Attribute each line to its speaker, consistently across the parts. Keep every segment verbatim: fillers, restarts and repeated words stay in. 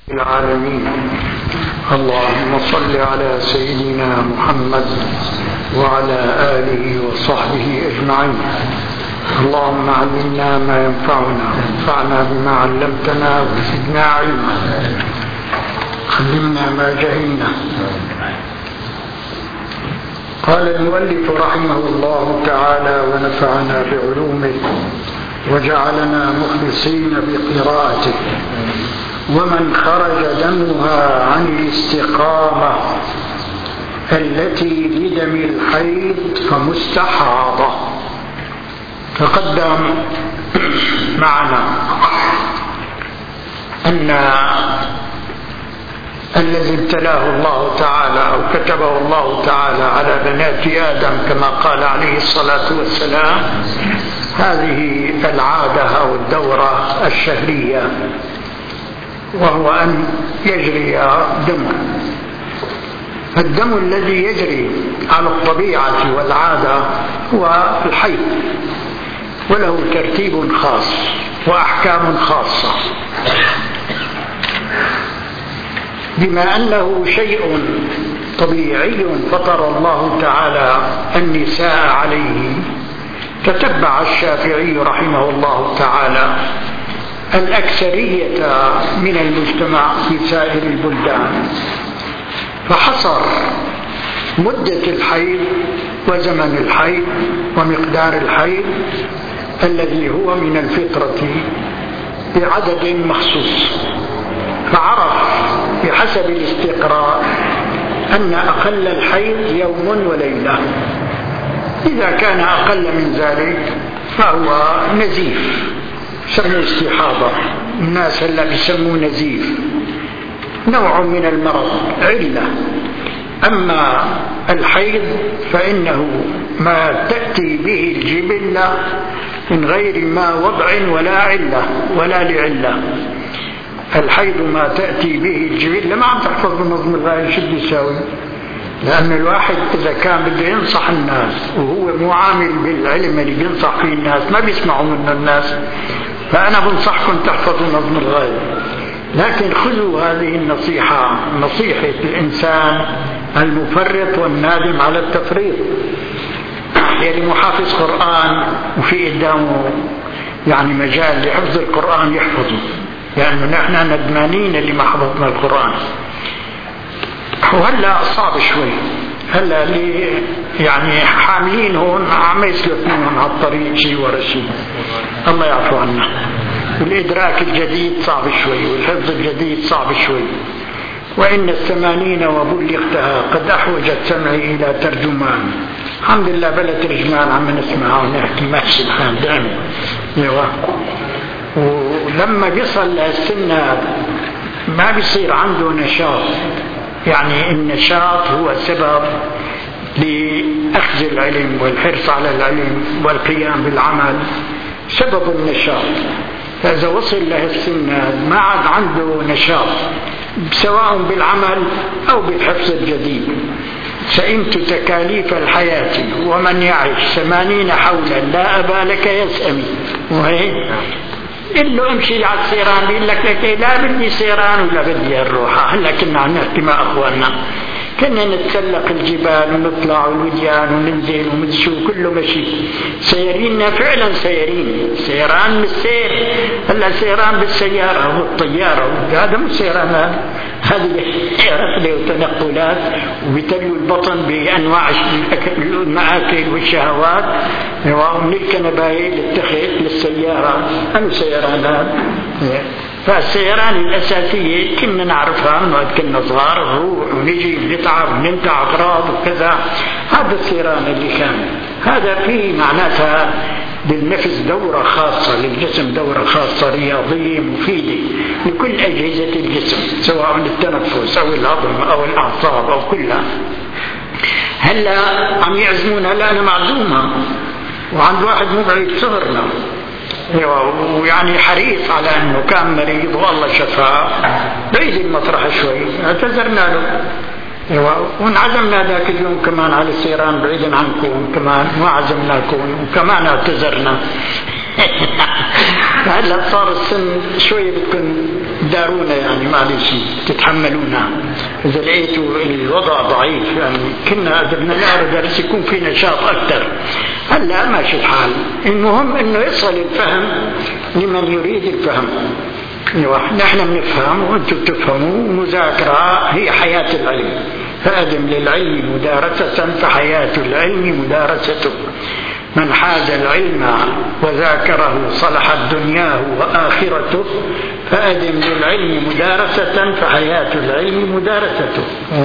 Speaker 1: العالمين. اللهم صل على سيدنا محمد وعلى آله وصحبه أجمعين. اللهم علمنا ما ينفعنا وانفعنا بما علمتنا وزدنا علما، علمنا ما جهلنا. قال المؤلف رحمه الله تعالى ونفعنا بعلومه وجعلنا مخلصين بقراءته: ومن خرج دمها عن الاستقامة التي بدم الحيض فمستحاضة. تقدم معنا أن الذي ابتلاه الله تعالى أو كتبه الله تعالى على بنات آدم كما قال عليه الصلاة والسلام هذه العادة أو الدورة الشهرية، وهو أن يجري دم. الدم الذي يجري على الطبيعة والعادة هو الحيض، وله ترتيب خاص وأحكام خاصة. بما أنه شيء طبيعي فطر الله تعالى النساء عليه، تتبع الشافعي رحمه الله تعالى الأكثرية من المجتمع في سائر البلدان، فحصر مدة الحيض وزمن الحيض ومقدار الحيض الذي هو من الفطرة بعدد مخصوص، فعرف بحسب الاستقراء أن أقل الحيض يوم وليلة. إذا كان أقل من ذلك فهو نزيف، سموه استحاضة. الناس هلا بيسموه نزيف، نوع من المرض، علة. أما الحيض فإنه ما تأتي به الجبلة من غير ما وضع ولا علة ولا لعلة. الحيض ما تأتي به الجبلة. ما عم تحفظ بنظم الغاية شو بده يساوي؟ لأن الواحد إذا كان بده ينصح الناس وهو مو عامل بالعلم اللي بينصح فيه الناس ما بيسمعوا منه الناس، فأنا بنصحكم تحفظوا نظم الغاية. لكن خذوا هذه النصيحة، نصيحة الإنسان المفرط والنادم على التفريط، يعني محافظ قرآن وفي قدامه يعني مجال لحفظ القرآن يحفظه، لأنه يعني نحن ندمانين اللي ما حفظنا القرآن. وهلا صعب شوي، هلا اللي يعني حاملين هون عم يسلكونهم على الطريق شيء ورا شيء، الله يعفو عنا. والإدراك الجديد صعب شوي، والحفظ الجديد صعب شوي. وإن الثمانين وبلغتها قد أحوجت سمعي إلى ترجمان. الحمد لله بلا ترجمان عم نسمعها ونحكي ماشي الحال دائما. ولما بيصل للسن ما بيصير عنده نشاط، يعني النشاط هو سبب لأخذ العلم والحرص على العلم والقيام بالعمل، سبب النشاط. فإذا وصل له السن ما عاد عنده نشاط سواء بالعمل أو بالحفظ الجديد. سئمت تكاليف الحياة ومن يعيش ثمانين حولا لا أبا لك يسأمي. وهي قل له امشي على السيران، بيقول لك لك لا بدي سيران ولا بدي الروحة. هلا كنا عم نحكي مع اخواننا، كنا نتسلق الجبال ونطلع الوديان وننزل ومدشو كله مشي، سيريننا فعلا سيرين، سيران بالسير. هلا سيران بالسيارة والطيارة، هذا مو سيران، هذه رحلة وتنقلات، وبتلو البطن بأنواع المآكل والشهوات، ومن الكنباية للتخت للسيارة. أم سيران هذا؟ فالسيران الأساسية كنا نعرفها من وقت كنا صغار، نروح ونجي ونتعب وننتع أغراض وكذا. هذا السيران اللي كان، هذا فيه معناتها للنفس دورة خاصة، للجسم دورة خاصة رياضية مفيدة لكل أجهزة الجسم، سواء التنفس أو الهضم أو الأعصاب أو كلها. هلا عم يعزمونا، لا أنا معزومة وعند واحد مبعد صغرنا ويعني حريص على أنه كان مريض والله شفاه، بعيد المطرح شوي، اعتذرنا له وانعزمنا ذاك اليوم كمان على السيران بعيدا عنكم، كمان ما عزمناكم وكمان اعتذرنا. هلا صار السن شوي بدكم دارونا يعني معلش تتحملونا إذا لقيتوا الوضع ضعيف، يعني كنا بدنا نقرأ درس يكون في نشاط أكثر. هلا ماشي الحال، المهم إنه يصل الفهم لمن يريد الفهم. نحن بنفهم وأنتم تفهموا. مذاكرة هي حياة العلم، فأدم للعلم مدارسة فحياة العلم مدارسته. من حاز العلم وذاكره صلحت دنياه وآخرته، فأدم للعلم مدارسة فحياة العلم مدارسته.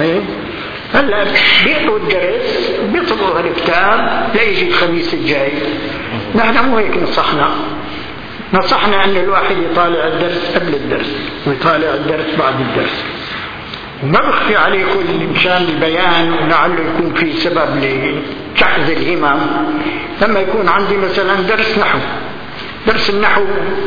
Speaker 1: هلا بيقروا الدرس بيطلبوا الكتاب ليجي الخميس الجاي. نحن مو هيك نصحنا، نصحنا أن الواحد يطالع الدرس قبل الدرس ويطالع الدرس بعد الدرس. وما بخفي عليكم مشان البيان ولعله يكون في سبب لشحذ الهمم. لما يكون عندي مثلا درس نحو، درس النحو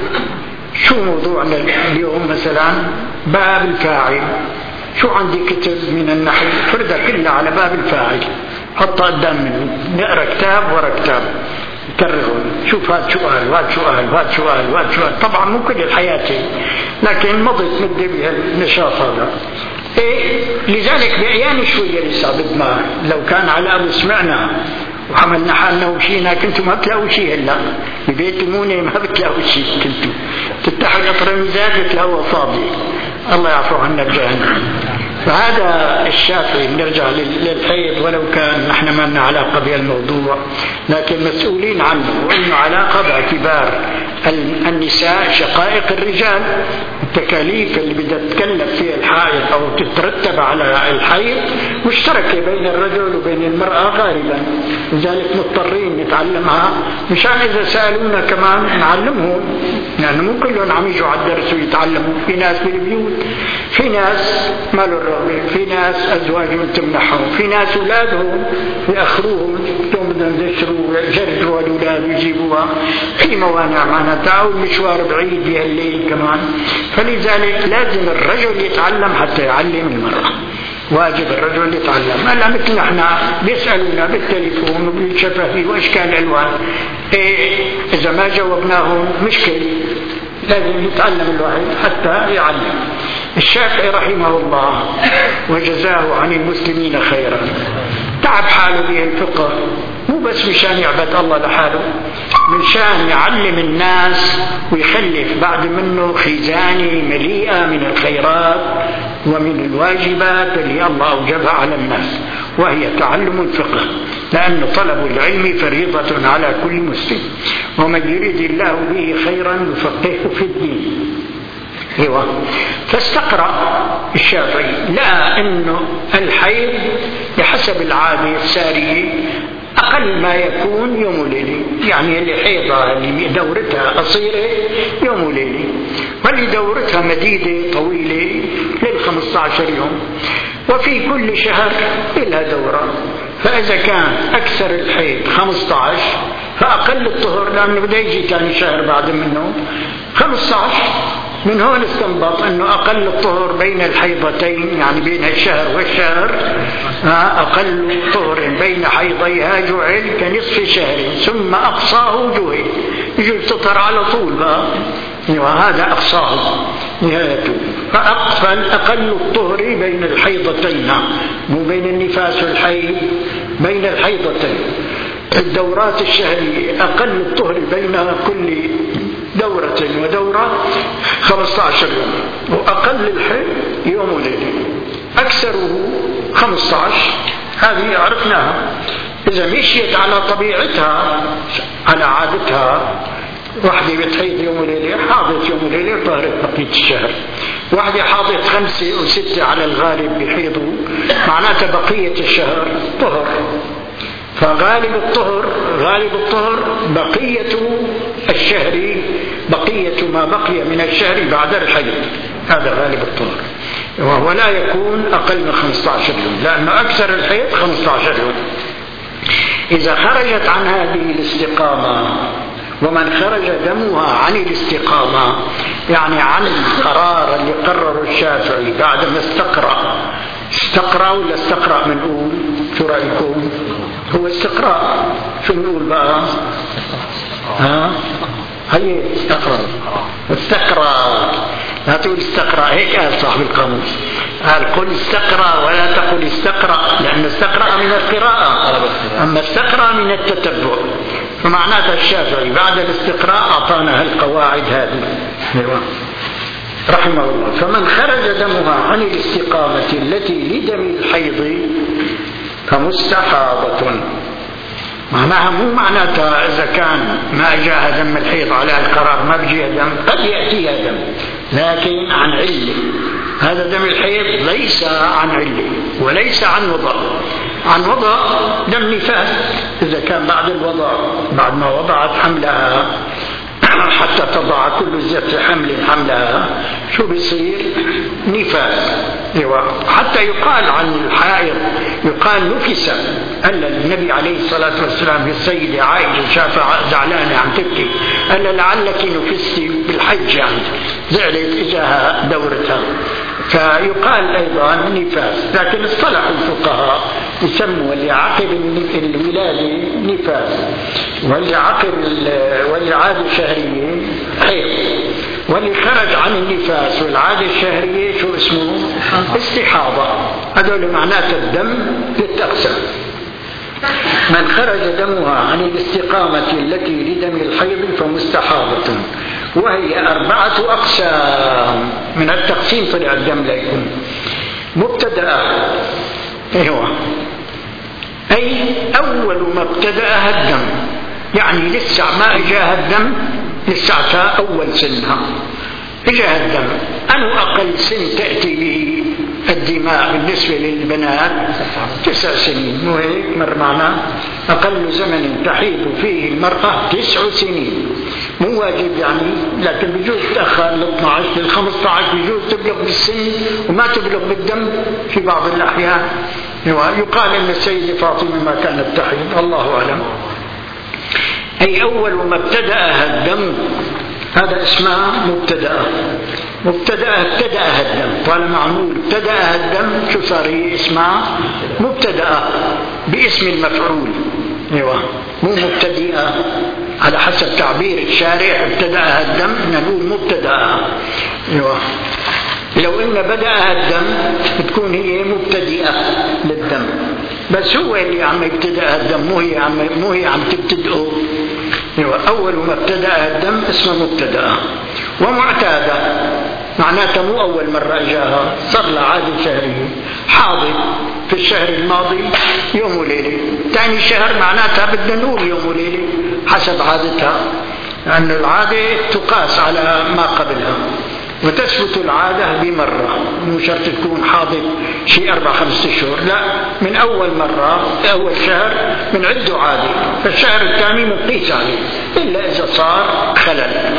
Speaker 1: شو موضوعنا اليوم؟ مثلا باب الفاعل. شو عندي كتب من النحو فردها كلها على باب الفاعل، حطها قدام مني، نقرا كتاب ورا كتاب يكررون. شوف هذا سؤال وهذا سؤال وهذا سؤال وهذا سؤال. طبعا مو كل الحياة، لكن مضيت مدة بها النشاط هذا. إيه لذلك بعيان شوية لسه بدنا لو كان على أبو سمعنا وحملنا حالنا وشينا كنتم ما بتلاقوا شيء. هلا ببيت المونة ما بتلاقوا شيء، كنتم تفتحوا الأطرميزات بتلاقوا فاضي. الله يعفو عنا الجهنم. فهذا الشافعي نرجع للحيض، ولو كان نحن ما لنا علاقة بهالموضوع لكن مسؤولين عنه، وإنه علاقة باعتبار النساء شقائق الرجال. التكاليف اللي بدها تتكلف فيها الحائض أو تترتب على الحيض مشتركة بين الرجل وبين المرأة غالبا، لذلك مضطرين نتعلمها مشان إذا سألونا كمان نعلمهم. يعني مو كلهم عم يجوا على الدرس ويتعلموا. في ناس بالبيوت، في ناس مالوا الرغبة، في ناس أزواجهم تمنحهم، في ناس أولادهم يأخروهم توم بدهم يشروا يجروا الأولاد ويجيبوها. في موانع معناتها، أو المشوار بعيد بهالليل كمان. فلذلك لازم الرجل يتعلم حتى يعلم المرأة. واجب الرجل يتعلم. هلا مثل نحن بيسألونا بالتليفون وبالشفهي واشكال الوان، إيه اذا ما جاوبناهم مشكل، لازم يتعلم الواحد حتى يعلم. الشافعي رحمه الله وجزاه عن المسلمين خيرا تعب حاله به الفقه، مو بس مشان يعبد الله لحاله، مشان يعلم الناس ويخلف بعد منه خزانة مليئة من الخيرات ومن الواجبات اللي الله أوجبها على الناس، وهي تعلم الفقه، لأن طلب العلم فريضة على كل مسلم، ومن يريد الله به خيرا يفقهه في الدين. ايوه. فاستقرأ الشافعي لا انه الحيض بحسب العادة السارية أقل ما يكون يوم وليلة، يعني اللي حيضة اللي دورتها قصيرة يوم وليلة، واللي دورتها مديدة طويلة للخمسة عشر يوم، وفي كل شهر لها دورة. فإذا كان أكثر الحيض خمسة عشر فأقل الطهر، لأنه بده يجي ثاني شهر بعد منه خمسة عشر. من هون استنبط أنه أقل الطهر بين الحيضتين، يعني بين الشهر والشهر، أقل طهر بين حيضيها جعل كنصف شهر، ثم أقصاه جهل، يجب تطهر على طول بقى، وهذا أقصاه نهايته. فأقفل أقل الطهر بين الحيضتين، مو بين النفاس والحيض، بين الحيضتين. الدورات الشهرية أقل الطهر بين كل دورة ودورة خمسة عشر يوم، وأقل الحيض يوم وليلة، أكثره خمسة عشر. هذه عرفناها. إذا مشيت على طبيعتها على عادتها، واحدة بتحيض يوم وليلة حاضت يوم وليلة طهرت بقية الشهر، واحدة حاضت خمسة وستة على الغالب بيحيضوا، معناتها بقية الشهر طهر. فغالب الطهر غالب الطهر بقية الشهر، بقية ما بقي من الشهر بعد الحيض، هذا غالب الطهر، وهو لا يكون أقل من خمسة عشر يوم، لأنه أكثر الحيض خمسة عشر يوم. إذا خرجت عن هذه الاستقامة، ومن خرج دمها عن الاستقامة يعني عن القرار اللي قرره الشافعي بعد ما استقرأ، استقرأ ولا استقرأ منقول؟ شو رأيكم؟ هو استقراء. شو نقول بقى؟ ها؟ هي استقرأ استقرأ لا تقول استقرأ، هيك قال صاحب القاموس، قال قل استقرأ ولا تقل استقرأ، لأن استقرأ من القراءة، أما استقرأ من التتبع. فمعناتها الشافعي بعد الاستقراء أعطانا القواعد هذه رحمه الله. فمن خرج دمها عن الاستقامة التي لدم الحيض فمستحاضة. معناها مو معناتها إذا كان ما جاء دم الحيض على القرار ما بيجي دم، قد يأتيها دم لكن عن علة. هذا دم الحيض ليس عن علة وليس عن وضع. عن وضع دم نفاس، إذا كان بعد الوضع، بعد ما وضعت حملها حتى تضع كل ذات حمل حملها، شو بيصير؟ نفاس. حتى يقال عن الحائض، يقال نفس. قال النبي عليه الصلاة والسلام للسيدة عائشة شافها زعلانة عم تبكي، قال لعلك نفستي بالحج، يعني زعلت إجاها دورتها. فيقال أيضا نفاس. لكن اصطلح الفقهاء يسموا اللي عقب الولادة نفاس، واللي عقب والعادة الشهرية حيض، واللي خرج عن النفاس والعادة الشهرية شو اسمه؟ استحاضة. هذول معنات الدم للتقسم. من خرج دمها عن الاستقامة التي لدم الحيض فمستحاضة، وهي أربعة أقسام. من التقسيم طلع الدم ليكون مبتدأ، أيوة، أي أول ما ابتدأها الدم، يعني لسه ما إجاها الدم، لسه أول سنها إجاها الدم. أنه أقل سن تأتي به الدماء بالنسبة للبنات تسع سنين، مو هيك مر معنا؟ أقل زمن تحيض فيه المرأة تسع سنين، مو واجب يعني، لكن بيجوز تأخر ل اثني عشر لل خمسة عشر، بيجوز تبلغ بالسن وما تبلغ بالدم في بعض الأحيان. يقال أن السيدة فاطمة ما كانت تحيض، الله أعلم. أي أول ما ابتدأها الدم، هذا اسمها مبتدأ. مبتدأ ابتدأها الدم، طالما معمول ابتدأها الدم شو صار؟ هي اسمها مبتدأ باسم المفعول. ايوه، مو مبتدئة على حسب تعبير الشارع. ابتدأها الدم نقول مبتدأ. ايوه، لو ان بدأها الدم بتكون هي مبتدئة للدم، بس هو اللي عم يبتدأها الدم، مو هي عم مو هي عم تبتدئه. أول ما ابتدأ الدم اسمه مبتدأ. ومعتادة معناتها مو أول مرة إجاها، صار لها عادة شهرية، حاضر في الشهر الماضي يوم وليلة، ثاني شهر معناتها بدنا نقول يوم وليلة حسب عادتها، لأن العادة تقاس على ما قبلها، وتثبت العادة بمرة، مو شرط تكون حاضر شيء أربع خمسة أشهر، لا، من أول مرة أول شهر من عنده عادة، فالشهر الثاني مقيس عليه إلا إذا صار خلل.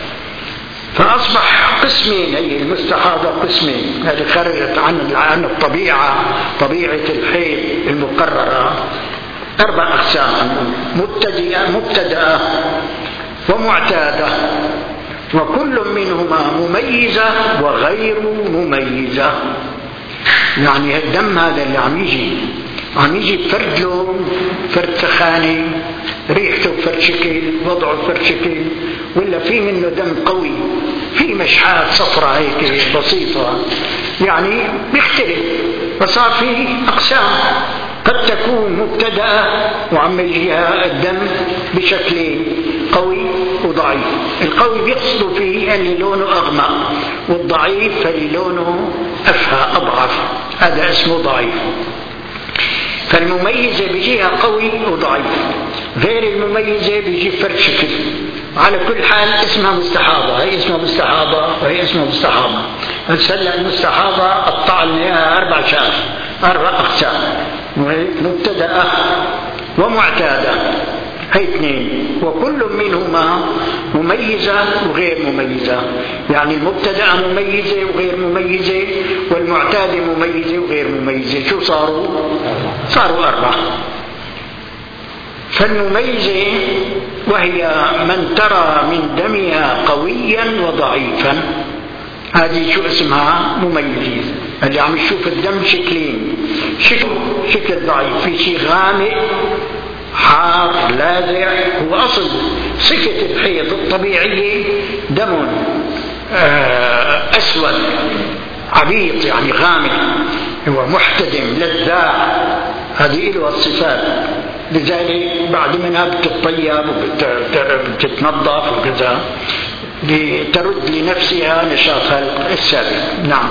Speaker 1: فأصبح قسمين، هي المستحاضة قسمين، هذه خرجت عن عن الطبيعة، طبيعة الحيض المقررة، أربع أقسام: مبتدئة مبتدأة ومعتادة، وكل منهما مميزة وغير مميزة. يعني الدم هذا اللي عم يجي عم يجي بفرد لون، فرد سخانة، ريحته بفرد شكل، وضعه بفرد شكل، ولا في منه دم قوي، في مشحات صفرة هيك بسيطة، يعني بيختلف. فصار في أقسام، قد تكون مبتدأة وعم يجيها الدم بشكلين، قوي وضعيف. القوي بيقصد فيه اللي لونه أغمق، والضعيف فاللي لونه أفهى أضعف، هذا اسمه ضعيف. فالمميزة بيجيها قوي وضعيف، غير المميزة بيجي فرد شكل. على كل حال اسمها مستحاضة، هي اسمها مستحاضة وهي اسمها مستحاضة. هسه المستحاضة قطع لنا أربع شهر، أربع أقسام: مبتدأة ومعتادة، هي اثنين، وكل منهما مميزة وغير مميزة. يعني المبتدأة مميزة وغير مميزة، والمعتادة مميزة وغير مميزة. شو صاروا؟ صاروا أربعة. فالمميزة وهي من ترى من دمها قويا وضعيفا، هذه شو اسمها؟ مميزة. اللي عم يشوف الدم شكلين، شكل شكل ضعيف، في شيء غامق حار لاذع. هو أصل صفة الحيض الطبيعية دم أسود عبيط يعني غامق، هو محتدم لذاع، هذه له الصفات. لذلك بعد منها بتتطيب وبتتنظف وكذا لترد لنفسها نشاطها السابق. نعم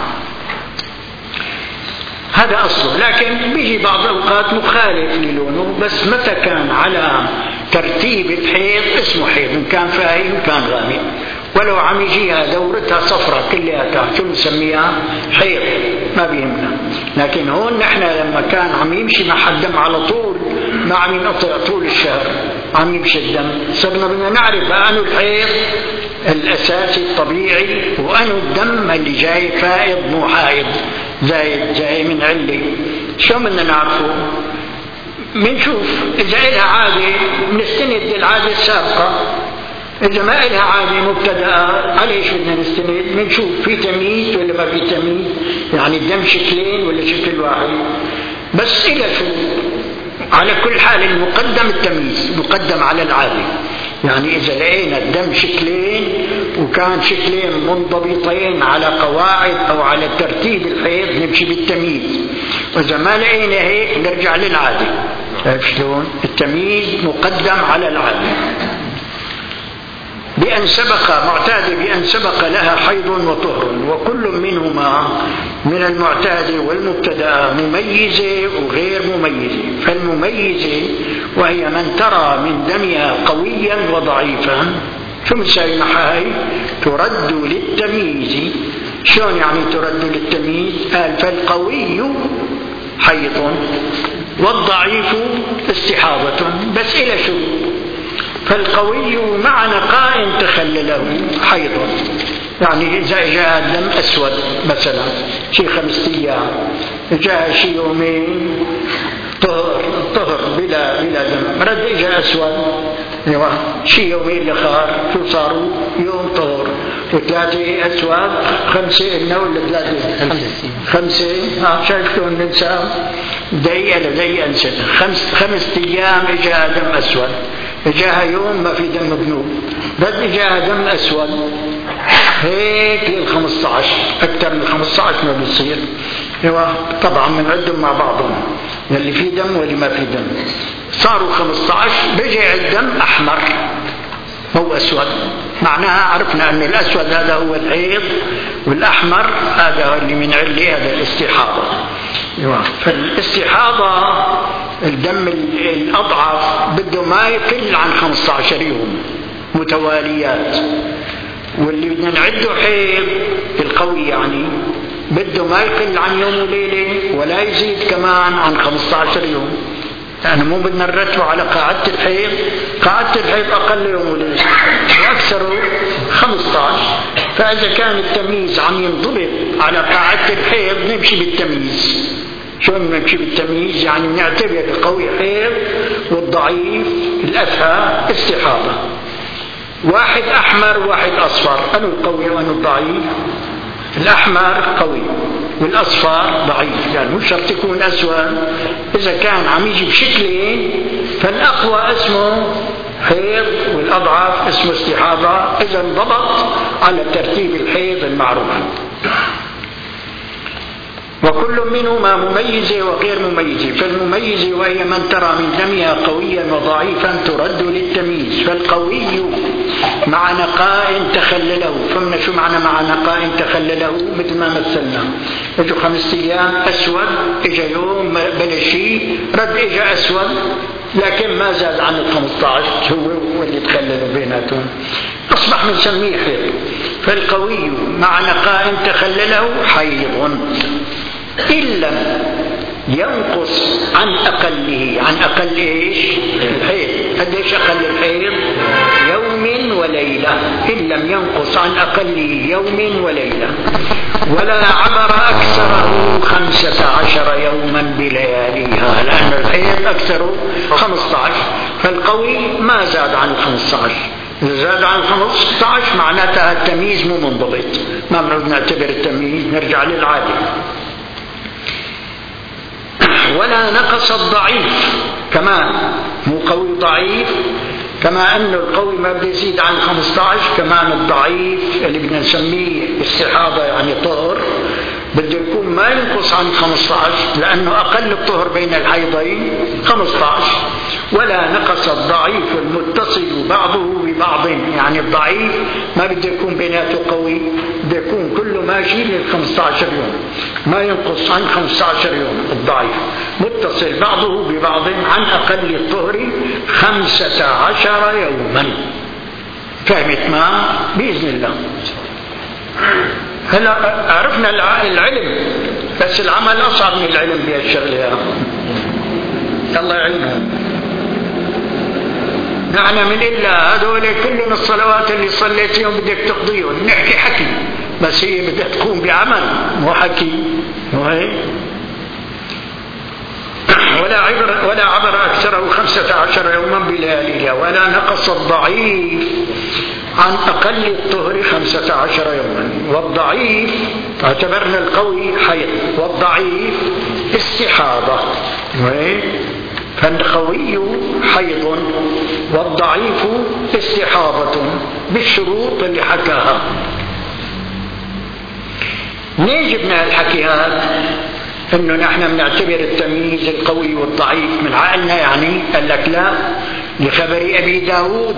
Speaker 1: هذا أصله، لكن بيجي بعض الأوقات مخالف للونه، بس متى كان على ترتيب الحيض اسمه حيض، إن كان فاهي إن كان غامق. ولو عم يجيها دورتها صفرة كلها شو نسميها حيض ما بيهمنا. لكن هون نحن لما كان عم يمشي مع الدم على طول، ما عم ينقطع طول الشهر، عم يمشي الدم، صرنا بدنا نعرف أنه الحيض الأساسي الطبيعي وأنه الدم اللي جاي فائض مو حائض زايد جاي من علة. شو بدنا نعرفه؟ منشوف إذا إلها عادة بنستند للعادة السابقة، إذا ما إلها عادة مبتدأة على إيش بدنا نستند؟ منشوف في تمييز ولا ما في تمييز، يعني الدم شكلين ولا شكل واحد. بس إلى شو على كل حال المقدم التمييز مقدم على العادة. يعني إذا لقينا الدم شكلين وكان شكلين منضبطين على قواعد أو على ترتيب الحيض نمشي بالتمييز، وإذا ما لقينا هيك نرجع للعادة. شلون؟ التمييز مقدم على العادة. بأن سبق معتادة بأن سبق لها حيض وطهر، وكل منهما من المعتادة والمبتدأ مميزة وغير مميزة. فالمميزة وهي من ترى من دمها قويا وضعيفا، شو مساوي معها هي؟ ترد للتمييز. شلون يعني ترد للتمييز؟ قال فالقوي حيض والضعيف استحاضة، بس إلى شو؟ فالقوي مع نقاء تخلله حيض، يعني إذا جاء الدم أسود مثلا شي خمسة أيام، جاء شي يومين طهر طهر بلا بلا دم، رد إجا أسود شي يومين لخار، شو صاروا؟ يوم طهر وثلاثة أسود، خمسة إنه ولا ثلاثة؟ خمسة. ها شايفتون الإنسان دقيقة لدقيقة سنة، خمس خمس أيام إجا دم أسود، إجاها يوم ما في دم بنوب، رد إجاها دم أسود هيك للخمسة عشر، أكثر من خمسة عشر ما بيصير. طبعا بنعدهم مع بعضهم اللي في دم واللي ما في دم. صاروا خمسة عشر بيجي الدم أحمر مو أسود، معناها عرفنا أن الأسود هذا هو الحيض والأحمر هذا اللي من علة هذا الاستحاضة. فالاستحاضة الدم الأضعف بده ما يقل عن خمسة عشر يوم متواليات، واللي بدنا نعده حيض القوي يعني بده ما يقل عن يوم وليلة ولا يزيد كمان عن خمسة عشر يوم. يعني مو بدنا نرتبه على قاعدة الحيض، قاعدة الحيض أقل يوم وليلة وأكثره خمسة عشر. فإذا كان التمييز عم ينضبط على قاعدة الحيض نمشي بالتمييز. شو نمشي بالتمييز؟ يعني نعتبر القوي حيض والضعيف الأفهى استحاضة. واحد أحمر واحد أصفر، أنو القوي وأنو الضعيف؟ الأحمر قوي والأصفر ضعيف، يعني مش شرط يكون أسود. إذا كان عم يجي بشكلين فالأقوى اسمه حيض والأضعف اسمه استحاضة، إذا انضبط على ترتيب الحيض المعروف. وكل منهما مميزة وغير مميزة. فالمميزة وهي من ترى من دمها قويا وضعيفا ترد للتمييز. فالقوي مع نقاء تخلله، فهمنا شو معنى مع نقاء تخلله؟ مثل ما مثلنا اجوا خمسة ايام اسود، اجا يوم بلا شيء، رد اجا اسود لكن ما زاد عن الخمسة عشر، هو اللي تخللوا بيناتهم اصبح بنسميه حيض. فالقوي مع نقاء تخلله حيض إن لم ينقص عن أقله. عن أقل إيش؟ الحيض. قديش أقل الحيض؟ يوم وليلة. إن لم ينقص عن أقله يوم وليلة، ولا عبر أكثره خمسة عشر يوما بلياليها، لأن الحيض أكثره خمسة عشر. فالقوي ما زاد عن خمسة عشر، إذا زاد عن خمسة عشر معناتها التمييز مو منضبط، ما بنعود نعتبر التمييز، نرجع للعادة. ولا نقص الضعيف كمان، مو قوي ضعيف كما أنه القوي ما بده يزيد عن خمسة عشر، كمان الضعيف اللي بدنا نسميه استحاضة يعني طهر بده يكون ما ينقص عن خمسة عشر، لأنه أقل الطهر بين الحيضين خمسة عشر. ولا نقص الضعيف المتصل بعضه ببعض، يعني الضعيف ما بده يكون بيناته قوي، بده يكون كله ماشي لل خمسة عشر يوم، ما ينقص عن خمسة عشر يوم الضعيف، متصل بعضه ببعض عن أقل الطهر خمسة عشر يوما. فهمت ما؟ بإذن الله. هلا عرفنا العلم، بس العمل أصعب من العلم بهالشغلة. الله يعينهم. نحن من إلا هذول كلنا الصلوات اللي صليتيهم بدك تقضيهم، نحكي حكي، بس هي بدها تكون بعمل مو حكي. ولا عبر ولا عبر أكثره خمسة عشر يوما بلياليها، ولا نقص الضعيف عن أقل الطهر خمسة عشر يوما. والضعيف اعتبرنا القوي حيض، والضعيف استحاضة، فالقوي حيض والضعيف استحاضة بالشروط اللي حكاها. ليه جبنا الحكي هذا؟ انه نحن بنعتبر التمييز القوي والضعيف من عقلنا، يعني قال لك لا، لخبر ابي داود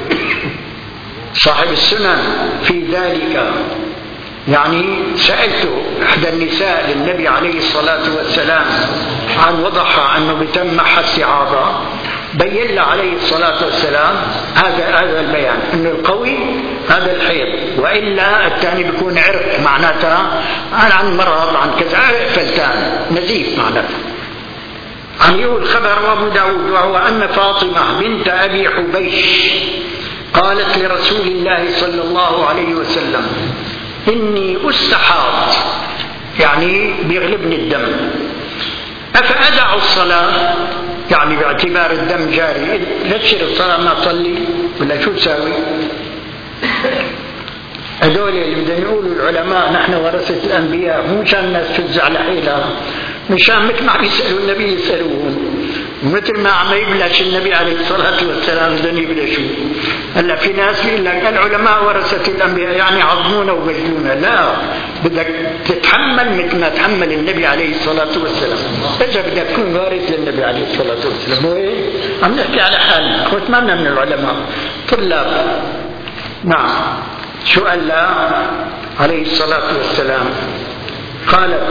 Speaker 1: صاحب السنن في ذلك. يعني سألته احدى النساء للنبي عليه الصلاة والسلام عن وضعها انه بتم محها استعاضة، بين له عليه الصلاة والسلام هذا هذا البيان، انه القوي هذا الحيض، والا الثاني بيكون عرق، معناتها عن مرض عن كذا، عرق فلتان نزيف معناتها. عن يقول خبر ابو داود، وهو ان فاطمة بنت ابي حبيش قالت لرسول الله صلى الله عليه وسلم: إني أستحاض، يعني بيغلبني الدم، أفأدع الصلاة؟ يعني باعتبار الدم جاري، لا تصير الصلاة ما تصلي ولا شو تساوي؟ هذول اللي بدهم يقولوا العلماء نحن ورثة الأنبياء، مو مشان الناس تفزع لحيلها، مشان مثل ما عم يسألوا النبي يسألوهم، مثل ما عم يبلش النبي عليه الصلاة والسلام بدهم يبلشوا. هلا في ناس يقول لك العلماء ورثة الأنبياء يعني عظمونا وبجلونا، لا، بدك تتحمل مثل ما تحمل النبي عليه الصلاة والسلام. إذا بدك تكون وارث للنبي عليه الصلاة والسلام، هو إيه؟ عم نحكي على حالنا، خوت ما من العلماء، طلاب. نعم. شو قال له عليه الصلاة والسلام؟ قالت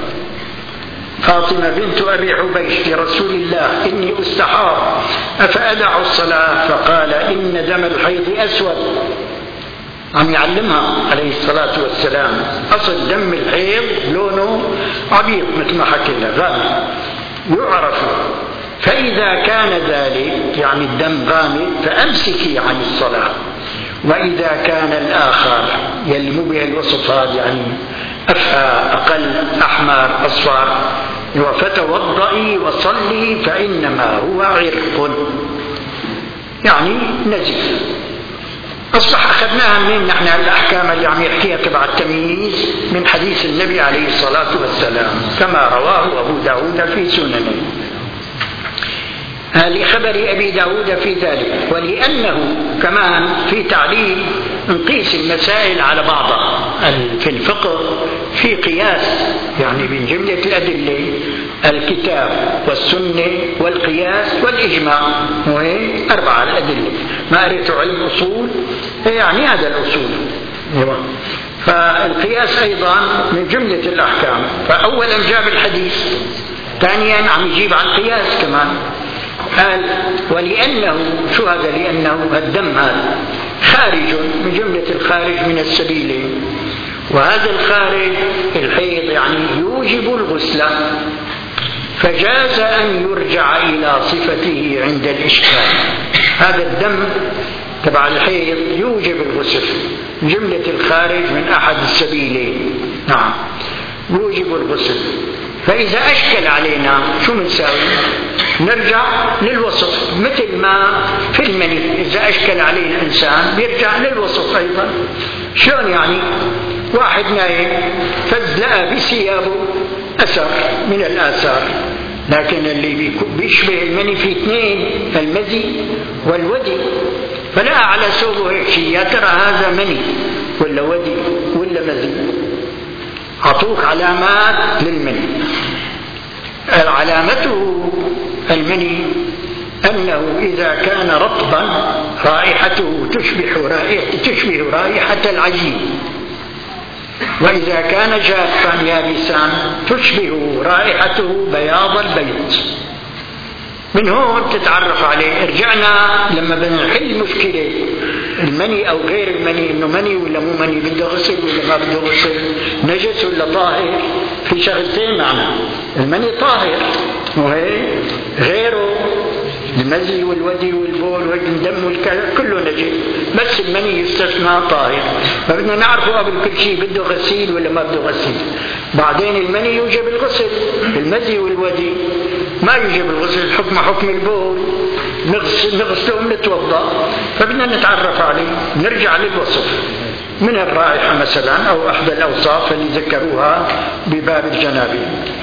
Speaker 1: فاطمة بنت أبي حبيش لرسول الله: إني أستحاض أفأدع الصلاة؟ فقال: إن دم الحيض أسود. عم يعلمها عليه الصلاة والسلام أصل دم الحيض لونه عبيط مثل ما حكي لنا، غامق يعرف، فإذا كان ذلك يعني الدم غامق فأمسكي عن الصلاة، وإذا كان الآخر يلي مو به الوصف هذا يعني أفهى أقل أحمر أصفر فتوضئي وصلي فإنما هو عرق، يعني نزف. أصبح أخذناها من نحن الأحكام اللي عم يحكيها تبع التمييز من حديث النبي عليه الصلاة والسلام كما رواه أبو داود في سننه لخبر أبي داود في ذلك. ولأنه كمان في تعليل نقيس المسائل على بعضها في الفقه، في قياس يعني من جملة الأدلة الكتاب والسنة والقياس والإجماع، وهي أربعة الأدلة. ما قريت علم أصول يعني هذا الأصول، فالقياس أيضا من جملة الأحكام. فأولا جاب الحديث، ثانيا عم يجيب عن القياس كمان. قال: ولأنه شو هذا؟ لأنه الدم هذا خارج من جملة الخارج من السبيل، وهذا الخارج الحيض يعني يوجب الغسل، فجاز أن يرجع إلى صفته عند الإشكال. هذا الدم تبع الحيض يوجب الغسل، جملة الخارج من أحد السبيلين، نعم يوجب الغسل. فإذا أشكل علينا شو منساوي؟ نرجع للوصف، مثل ما في المني إذا أشكل عليه الإنسان بيرجع للوصف أيضا. شلون يعني؟ واحد نايم فلقى بثيابه أثر من الآثار، لكن اللي بيشبه المني في اثنين، المزي والودي، فلا على سوقه هيك شيء، يا ترى هذا مني ولا ودي ولا مزي. أعطوك علامات للمني. علامته المني أنه إذا كان رطبا رائحته تشبه رائحة, تشبه رائحة العجين، وإذا كان جافا يابسا تشبه رائحته بياض البيض. من هون تتعرف عليه. رجعنا لما بدنا نحل مشكلة المني أو غير المني، إنه مني ولا مو مني، بده غسل ولا ما بده غسل، نجس ولا طاهر، في شغلتين معنا. المني طاهر وهي غيره، المزي والودي والبول والدم والكلام كله نجس، بس المني يستثنى طاهر. فبدنا نعرفه قبل كل شيء بده غسيل ولا ما بده غسيل. بعدين المني يوجب الغسل، المزي والودي ما يوجب الغسل، حكم حكم البول، نغسله ونتوضا. فبدنا نتعرف عليه. نرجع للوصف من الرائحة مثلا أو أحد الأوصاف اللي ذكروها بباب الجنابة.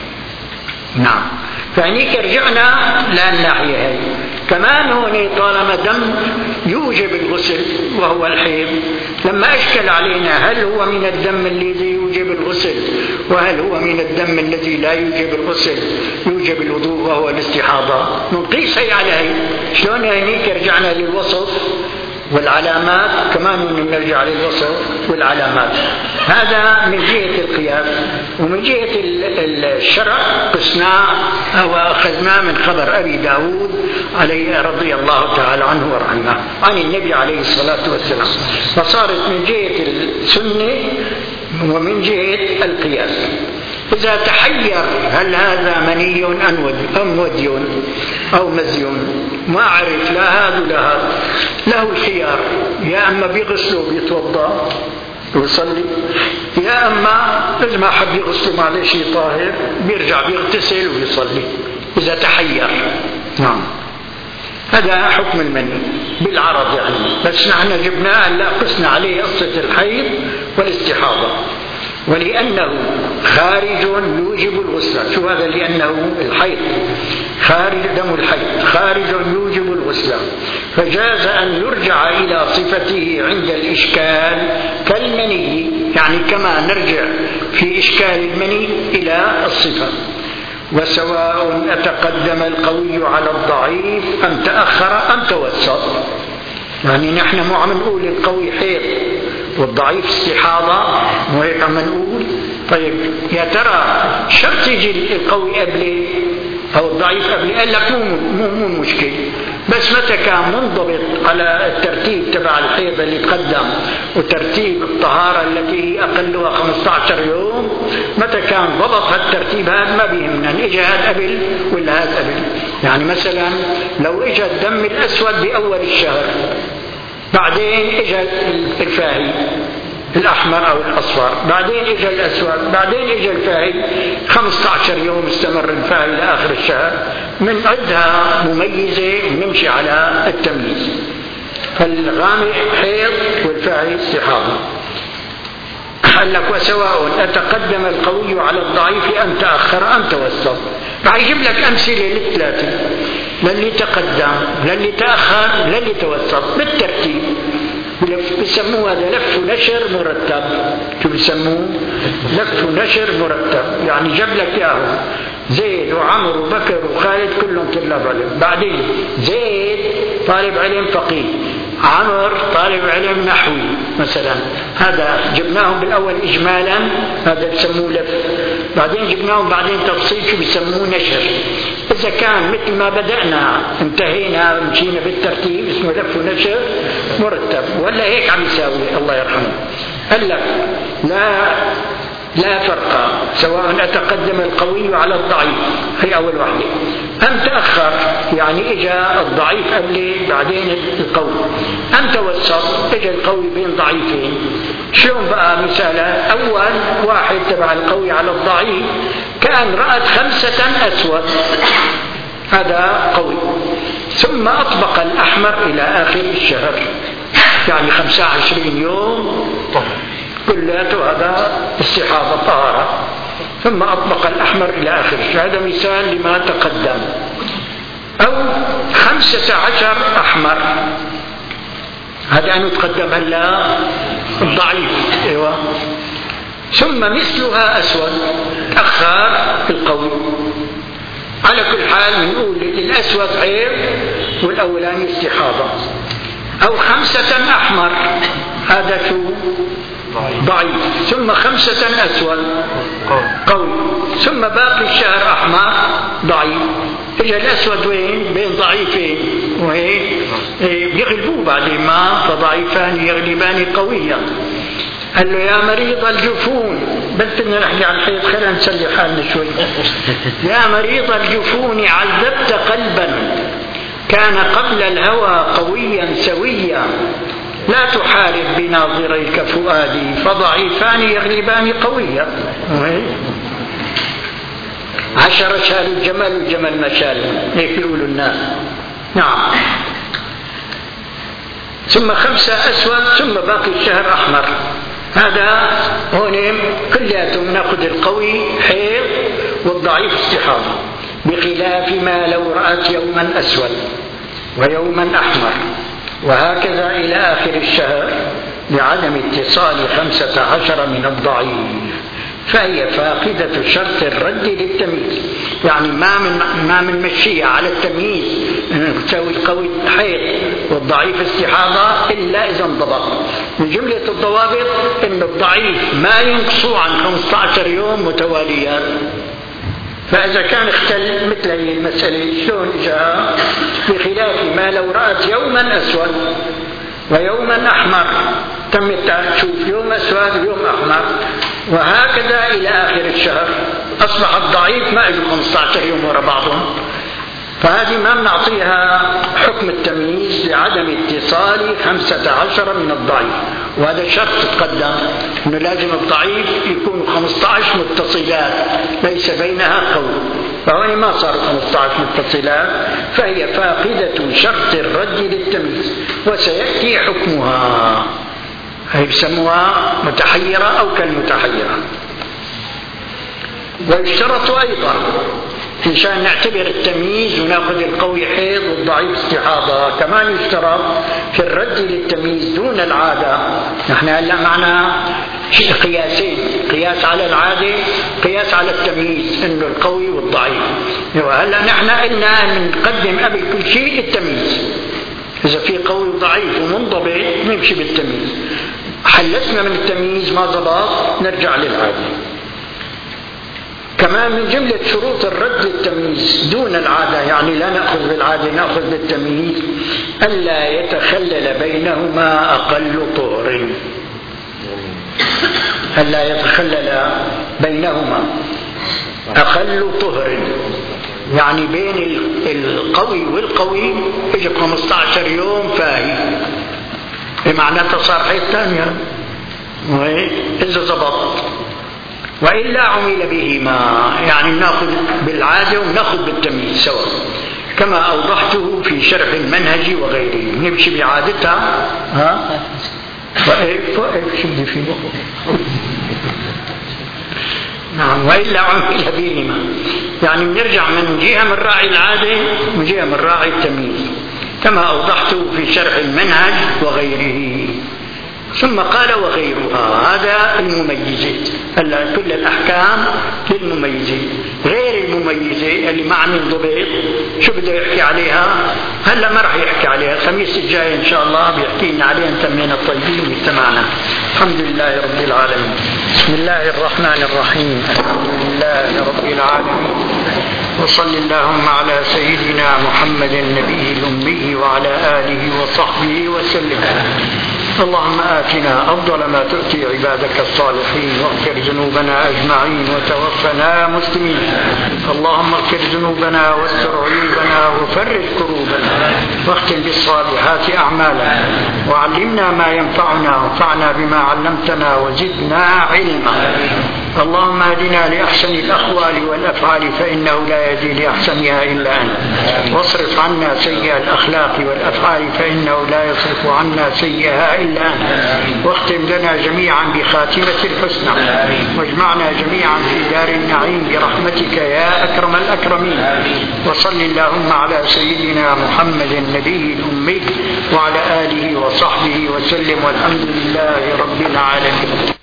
Speaker 1: نعم، فعنيك رجعنا للناحية هاي. كمان هون طالما دم يوجب الغسل وهو الحيض، لما أشكل علينا هل هو من الدم الذي يوجب الغسل وهل هو من الدم الذي لا يوجب الغسل يوجب الوضوء وهو الاستحاضة، نقيس هي على هي. شلون هنيك رجعنا للوصف والعلامات، كمان نرجع للوصف والعلامات. هذا من جهة القياس. ومن جهة الشرع قسنا وأخذنا من خبر أبي داود عليه رضي الله تعالى عنه ورحمه عن النبي عليه الصلاة والسلام. فصارت من جهة السنة ومن جهة القياس. إذا تحير هل هذا مني أم ودي أو مزي، ما عرف لا هذا ولا هذا، له الخيار، يا أما بيغسله بيتوضأ ويصلي، يا أما إذا ما حب يغسله مع شيء طاهر بيرجع بيغتسل ويصلي إذا تحير. نعم، هذا حكم المني بالعرض يعني. بس نحن جبناه هلا قسنا عليه قصة الحيض والاستحاضة. ولأنه خارج يوجب الغسل. شو هذا؟ لأنه الحيض خارج، دم الحيض خارج يوجب الغسل، فجاز أن يرجع إلى صفته عند الإشكال كالمني، يعني كما نرجع في إشكال المني إلى الصفة. وسواء أتقدم القوي على الضعيف أم تأخر أم توسط. يعني نحن مو عم نقول القوي حيض والضعيف استحاضة، مو هيك عم نقول؟ طيب يا ترى شرط يجي القوي قبل أو الضعيف قبل؟ قال لك مو مو مو مشكلة، بس متى كان منضبط على الترتيب تبع الحيض اللي تقدم وترتيب الطهارة التي هي أقلها خمسة عشر يوم، متى كان ضبط هالترتيب هذا ما بيهمنا إجا هذا قبل ولا هذا قبل. يعني مثلا لو إجا الدم الأسود بأول الشهر، بعدين إجا الفاهي الأحمر أو الأصفر، بعدين إجا الأسود، بعدين إجا الفاهي، خمسة عشر يوم استمر الفاهي لآخر الشهر، من عدها مميزة ونمشي على التمييز. فالغامق حيض والفاهي استحاضة. قال لك وسواء أتقدم القوي على الضعيف أم تأخر أم توسط. راح يجيب لك أمثلة للثلاثة، للي تقدم للي تأخر للي توسط بالترتيب. بيسموه هذا لف ونشر مرتب. شو بيسموه؟ لف ونشر مرتب. يعني جاب لك اياه زيد وعمر وبكر وخالد كلهم طلاب علم، بعدين زيد طالب علم فقيه، عمر طالب علم نحوي مثلا، هذا جبناهم بالاول اجمالا، هذا بيسموه لف. بعدين جبناهم بعدين تفصيل، شو بيسموه؟ نشر. اذا كان مثل ما بدأنا انتهينا مشينا بالترتيب اسمه لف ونشر مرتب، ولا هيك عم يساوي الله يرحمه. قال لك لا لا فرق، سواء أتقدم القوي على الضعيف، هي أول واحدة، أم تأخر يعني إجا الضعيف قبل بعدين القوي، أم توسط إجا القوي بين ضعيفين. شلون بقى مثالا؟ أول واحد تبع القوي على الضعيف كان رأت خمسة أسود، هذا قوي، ثم أطبق الأحمر إلى آخر الشهر، يعني خمسة وعشرين يوم كلته، هذا استحاضة طهارة. ثم أطبق الأحمر إلى آخره. هذا مثال لما تقدم. أو خمسة عشر أحمر، هذا أنه تقدم هلا الضعيف. أيوة. ثم مثلها أسود، أخر القوي. على كل حال نقول الأسود عيب والأولاني استحاضة. أو خمسة أحمر، هذا شو؟ ضعيف. ثم خمسة أسود قوي. ثم باقي الشهر أحمر ضعيف. إجا الأسود وين؟ بين ضعيفين وهيك بيغلبوه بعدين ما، فضعيفان يغلبان قويا. قال له: يا مريض الجفون، بدنا نحكي عن الحيط، خلينا نسلي حالنا شوي. يا مريض الجفون عذبت قلبا كان قبل الهوى قويا سويا، لا تحارب بناظريك فؤادي فضعيفان يغلبان قويا. عشر شال الجمل والجمل ما شال، هيك يقولوا الناس. نعم. ثم خمسة أسود، ثم باقي الشهر أحمر. هذا هون كلياتهم نأخذ القوي حيض والضعيف استحاضة، بخلاف ما لو رأت يوما أسود ويوما أحمر، وهكذا إلى آخر الشهر، لعدم اتصال خمسة عشر من الضعيف، فهي فاقدة شرط الرد للتمييز. يعني ما من ما من مشيها على التمييز تساوي القوي حيض والضعيف استحاضة إلا إذا انضبط. من جملة الضوابط إن الضعيف ما ينقصوا عن خمسة عشر يوم متواليا. فإذا كان اختل مثل هذه المسألة شلون جاء؟ بخلاف ما لو رأت يوما أسود ويوما أحمر، تم تشوف يوم أسود ويوم أحمر، وهكذا إلى آخر الشهر. أصبح الضعيف ما يجوا خمسة عشر يوم وراء بعضهم، فهذه ما بنعطيها حكم التمييز لعدم اتصال خمسة عشر من الضعيف. وهذا شرط تقدم، أنه لازم الضعيف يكون خمسة عشر متصلات ليس بينها قول، فهون ما صار خمسة عشر متصلات، فهي فاقدة شرط الرد للتمييز، وسيأتي حكمها. هي بسموها متحيرة أو كالمتحيرة. ويشترط أيضا إن شاء نعتبر التمييز ونأخذ القوي حيض والضعيف استحاضة، كمان يشترط في الرد للتمييز دون العادة. نحن هلا معنا قياسين، قياس على العادة، قياس على التمييز، إنه القوي والضعيف. هلا نحن قلنا أن نقدم قبل كل شيء التمييز. إذا في قوي وضعيف ومنضبط نمشي بالتمييز. حلسنا من التمييز ما ضبط نرجع للعادة. كمان من جملة شروط الرد للتمييز دون العادة، يعني لا نأخذ بالعادة نأخذ بالتمييز، ألا يتخلل بينهما أقل طهر. ألا يتخلل بينهما أقل طهر، يعني بين القوي والقوي يجب خمسة عشر يوم فاهي، بمعنى تصار حيث ثانية إذا ضبط. وإلا عمل بهما، يعني نأخذ بالعادة ونأخذ بالتمييز سوا، كما أوضحته في شرح المنهج وغيره. نمشي بعادتها. ها وإيه شو بدي فيه؟ نعم. وإلا عمل بهما، يعني بنرجع من جهة من راعي العادة ومن جهة من راعي التمييز، كما أوضحته في شرح المنهج وغيره. ثم قال وغيرها، هذا المميزات. هلا كل الأحكام للمميزات، غير المميزة اللي ما عم ينضبط شو بده يحكي عليها؟ هلا ما راح يحكي عليها، الخميس الجاي إن شاء الله بيحكي لنا عليها. تمينا الطيبين واجتمعنا. الحمد لله رب العالمين. بسم الله الرحمن الرحيم. الحمد لله رب العالمين، وصل اللهم على سيدنا محمد النبي الأمي وعلى آله وصحبه وسلم. اللهم آتنا أفضل ما تؤتي عبادك الصالحين، واغفر ذنوبنا أجمعين، وتوفنا مسلمين. اللهم اغفر ذنوبنا واستر عيوبنا وفرج كروبنا، واختم بالصالحات أعمالنا، وعلمنا ما ينفعنا، وانفعنا بما علمتنا، وزدنا علما. اللهم اهدنا لأحسن الأقوال والأفعال فإنه لا يهدي لأحسنها إلا أنت، واصرف عنا سيئ الأخلاق والأفعال فإنه لا يصرف عنا سيئها إلا أنت، واختم لنا جميعا بخاتمة الحسنى، واجمعنا جميعا في دار النعيم برحمتك يا أكرم الأكرمين. وصل اللهم على سيدنا محمد النبي الأمي وعلى آله وصحبه وسلم، والحمد لله رب العالمين.